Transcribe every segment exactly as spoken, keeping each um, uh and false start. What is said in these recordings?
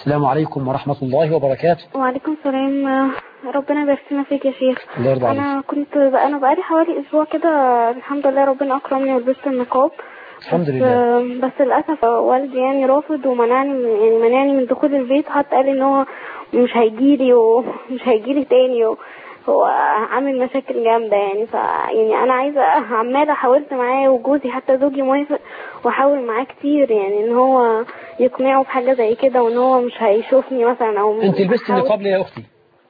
السلام عليكم ورحمة الله وبركاته. وعليكم السلام. ربنا يبارك فينا فيك يا شيخ. الله يرضى عليك. انا كنت انا بقالي حوالي اسبوع كده، الحمد لله ربنا اكرمني ولبست النقاب. الحمد بس لله. بس للاسف والدي يعني رافض ومنعني، يعني منعني من دخول البيت، حتى قال ان هو مش هيجيلي ومش هيجيلي تاني، هو عامل مشاكل جامده يعني. ف يعني انا عايزه، عماله حاولت معاه وجوزي حتى زوجي موافق، واحاول معاه كتير يعني ان هو يقنعه بحاجه زي كده، وان هو مش هيشوفني مثلا. او انت لبست النقاب ليه يا اختي؟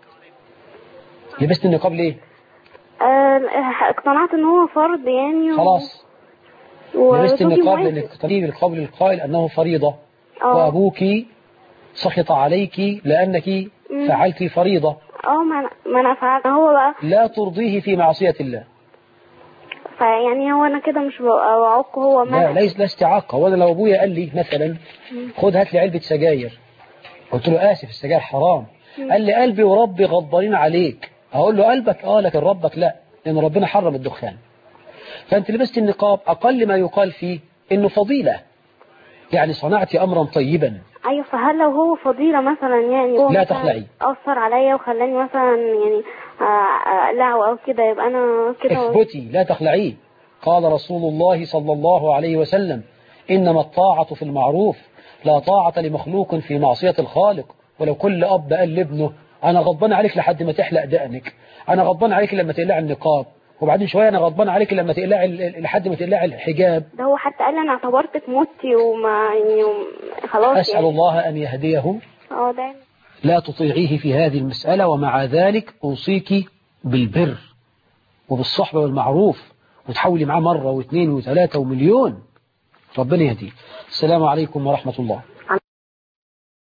لبست النقاب ليه؟ آه اقتنعت ان هو فرض يعني. خلاص لبست وزوجي النقاب موافق. لانك تقتنعي بالقول القائل انه فريضة. اه وابوك سخط عليك لانك مم. فعلت الفريضة. اه ما انا ما انا فعلا هو بقى. لا ترضيه في معصية الله. فيعني هو انا كده مش ببقى بعق هو لا منع. ليس لا استعاقة. وانا لو ابويا قال لي مثلا خد هات لي علبة سجاير، قلت له اسف السجاير حرام، مم. قال لي قلبي وربي غضبانين عليك، اقول له قلبك اه لكن ربك لا، لان ربنا حرم الدخان. فانت لبست النقاب اقل ما يقال فيه انه فضيلة، يعني صنعت امرا طيبا. ايوه، فهل لو هو فضيلة مثلا يعني هو لا مثلا تخلعي. اثر عليا وخلاني مثلا يعني اقلعه او كده، يبقى انا كده. اثبتي لا تخلعيه. قال رسول الله صلى الله عليه وسلم انما الطاعة في المعروف، لا طاعة لمخلوق في معصية الخالق. ولو كل اب قال لابنه انا غضبان عليك لحد ما تحلق دقنك، انا غضبان عليك لما تقلع النقاب، وبعدين شوية انا غضبان عليك لما تقلع لحد ما تقلع الحجاب، ده هو حتى قال انا اعتبرتك متي وما يعني خلاص أسأل يعني. الله أن يهديه. اه ده لا تطيعيه في هذه المسألة، ومع ذلك أوصيك بالبر وبالصحبة والمعروف، وتحاولي معاه مرة واثنين وثلاثة ومليون. ربنا يهديه. السلام عليكم ورحمة الله.